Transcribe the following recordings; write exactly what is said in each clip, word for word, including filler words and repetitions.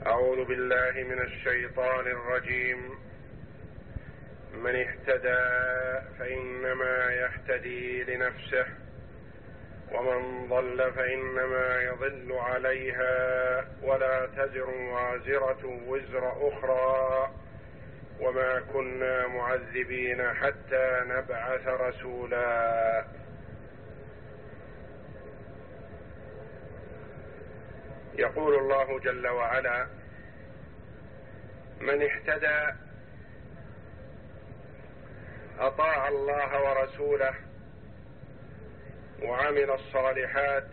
أعوذ بالله من الشيطان الرجيم. من اهتدى فإنما يهتدي لنفسه ومن ضل فإنما يضل عليها ولا تزر وازرة وزر أخرى وما كنا معذبين حتى نبعث رسولا. يقول الله جل وعلا: من اهتدى أطاع الله ورسوله وعمل الصالحات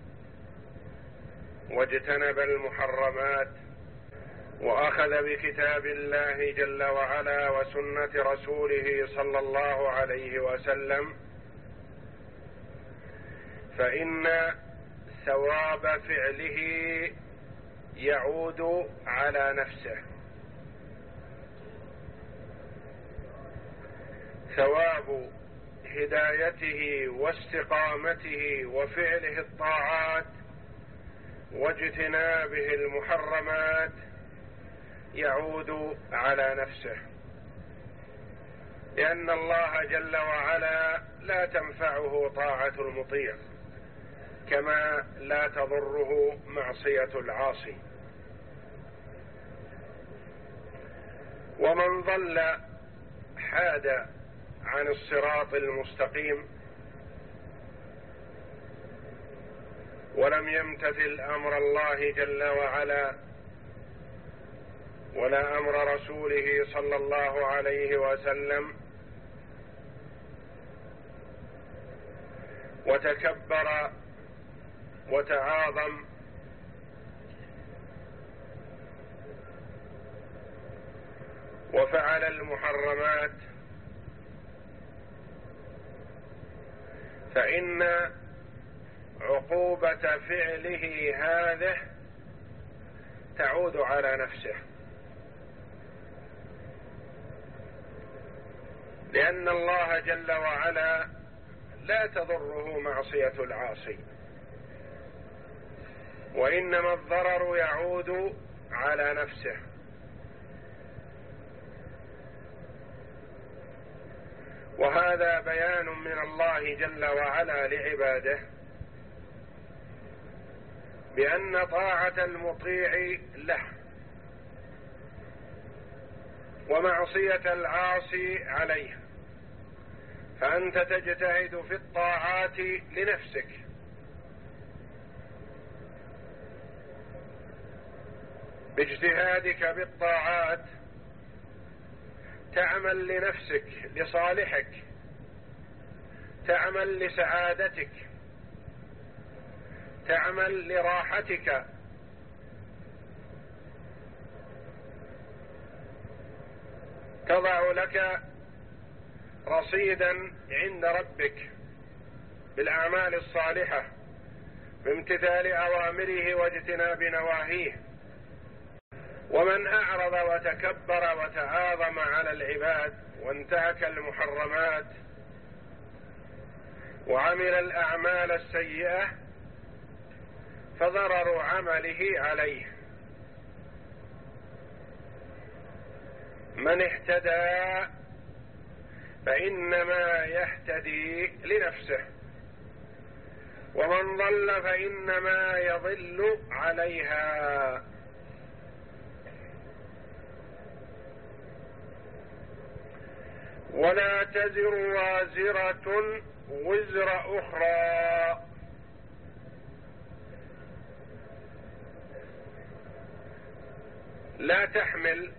واجتنب المحرمات وأخذ بكتاب الله جل وعلا وسنة رسوله صلى الله عليه وسلم، فإن ثواب فعله يعود على نفسه. ثواب هدايته واستقامته وفعله الطاعات واجتنابه المحرمات يعود على نفسه، لأن الله جل وعلا لا تنفعه طاعة المطيع كما لا تضره معصية العاصي. ومن ضل حاد عن الصراط المستقيم ولم يمتثل أمر الله جل وعلا ولا أمر رسوله صلى الله عليه وسلم وتكبر وتعاظم وفعل المحرمات، فإن عقوبة فعله هذه تعود على نفسه، لأن الله جل وعلا لا تضره معصية العاصي، وإنما الضرر يعود على نفسه. وهذا بيان من الله جل وعلا لعباده بأن طاعة المطيع له ومعصية العاصي عليه، فأنت تجتهد في الطاعات لنفسك، باجتهادك بالطاعات تعمل لنفسك لصالحك، تعمل لسعادتك، تعمل لراحتك، تضع لك رصيدا عند ربك بالأعمال الصالحة بامتثال أوامره واجتناب نواهيه. ومن أعرض وتكبر وتعاظم على العباد وانتهك المحرمات وعمل الأعمال السيئة فضرر عمله عليه. من اهتدى فإنما يهتدي لنفسه ومن ضل فإنما يضل عليها. ولا تزر وازرة وزر أخرى. لا تحمل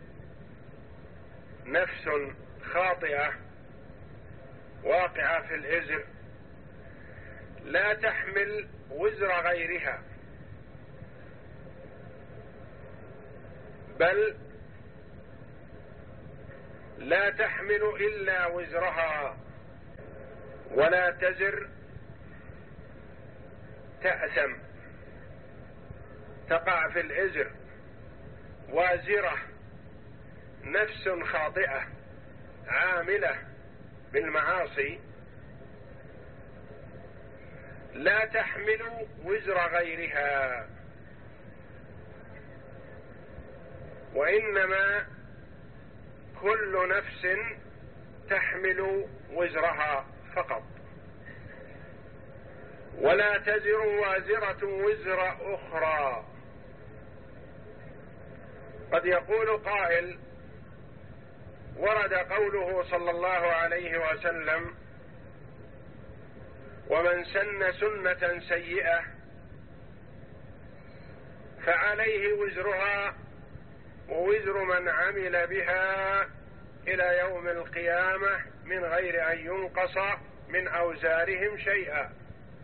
نفس خاطئة واقعة في الإزر، لا تحمل وزر غيرها، بل لا تحمل إلا وزرها. ولا تزر تأثم تقع في الإزر. وازرة نفس خاطئة عاملة بالمعاصي لا تحمل وزر غيرها. وإنما كل نفس تحمل وزرها فقط، ولا تزر وازرة وزر أخرى. قد يقول قائل: ورد قوله صلى الله عليه وسلم: ومن سن سنة سيئة فعليه وزرها ووزر من عمل بها إلى يوم القيامة من غير أن ينقص من أوزارهم شيئا.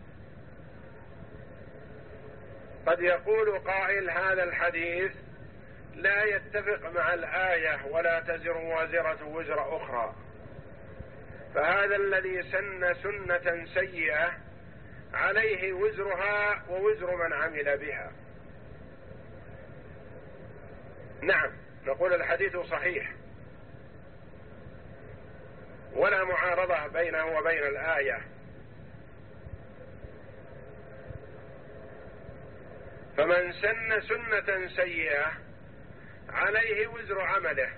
قد يقول قائل: هذا الحديث لا يتفق مع الآية ولا تزر وازرة وزر أخرى، فهذا الذي سن سنة سيئة عليه وزرها ووزر من عمل بها. نعم، نقول الحديث صحيح ولا معارضة بينه وبين الآية. فمن سن سنة سيئة عليه وزر عمله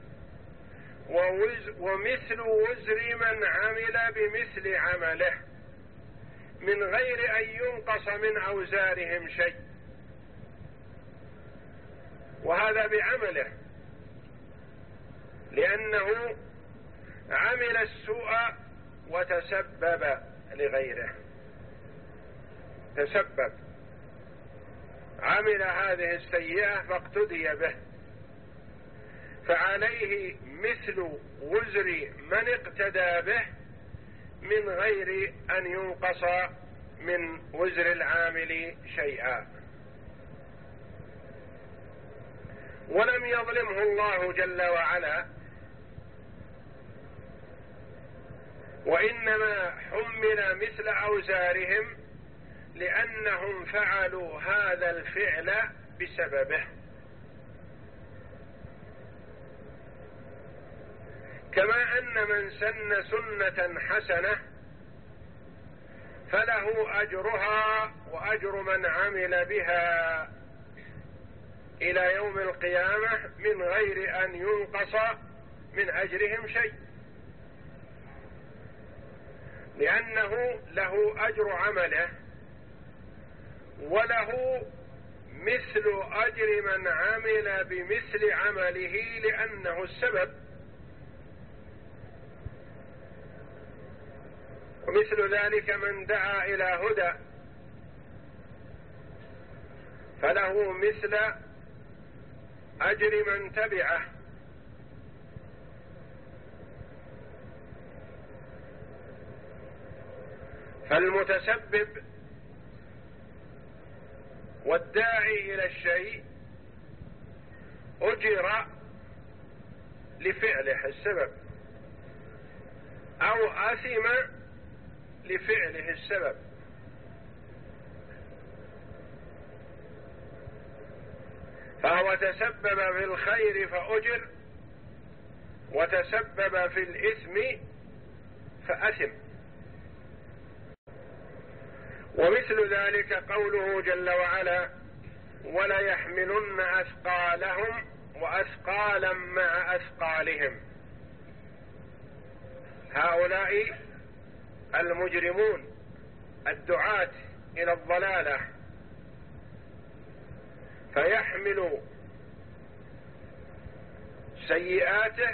ومثل وزر من عمل بمثل عمله من غير أن ينقص من أوزارهم شيء، وهذا بعمله، لأنه عمل السوء وتسبب لغيره، تسبب، عمل هذه السيئة فاقتدي به، فعليه مثل وزر من اقتدى به من غير أن ينقص من وزر العامل شيئا. ولم يظلمه الله جل وعلا، وإنما حمل مثل أوزارهم لأنهم فعلوا هذا الفعل بسببه. كما أن من سن سنة حسنة فله أجرها وأجر من عمل بها إلى يوم القيامة من غير أن ينقص من أجرهم شيء، لأنه له أجر عمله وله مثل أجر من عمل بمثل عمله لأنه السبب. ومثل ذلك من دعا إلى هدى فله مثل أجر من تبعه. فالمتسبب والداعي إلى الشيء أجر لفعله السبب أو أثم لفعله السبب. فهو تسبب في الخير فأجر، وتسبب في الإثم فأثم. ومثل ذلك قوله جل وعلا: ولا يحملن أثقالهم وأثقالا مع أثقالهم. هؤلاء المجرمون الدعاة إلى الضلالة فيحمل سيئاته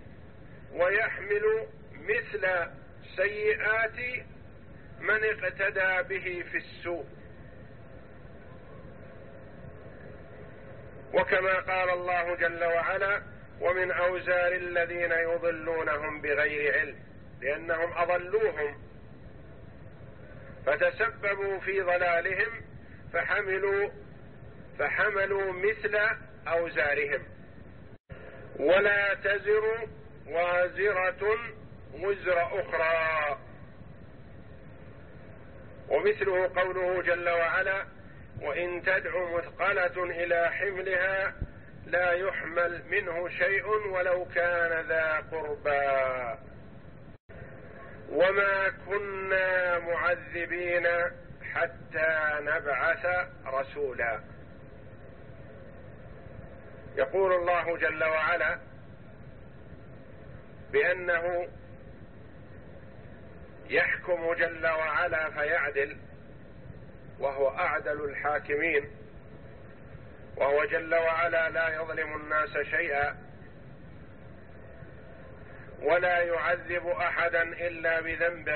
ويحمل مثل سيئات من اقتدى به في السوء. وكما قال الله جل وعلا: ومن أوزار الذين يضلونهم بغير علم، لأنهم أضلوهم فتسببوا في ضلالهم فحملوا فحملوا مثل أوزارهم. ولا تزر وازرة وزر أخرى. ومثله قوله جل وعلا: وإن تدع مثقلة إلى حملها لا يحمل منه شيء ولو كان ذا قربى وما كنا معذبين حتى نبعث رسولا. يقول الله جل وعلا بأنه يحكم جل وعلا فيعدل، وهو أعدل الحاكمين، وهو جل وعلا لا يظلم الناس شيئا، ولا يعذب أحدا إلا بذنبه،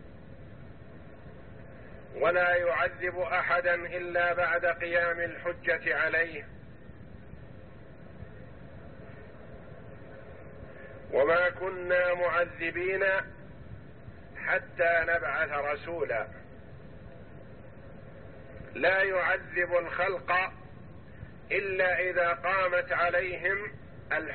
ولا يعذب أحدا إلا بعد قيام الحجة عليه. وما كنا معذبين حتى نبعث رسولا. لا يعذب الخلق إلا إذا قامت عليهم الحجة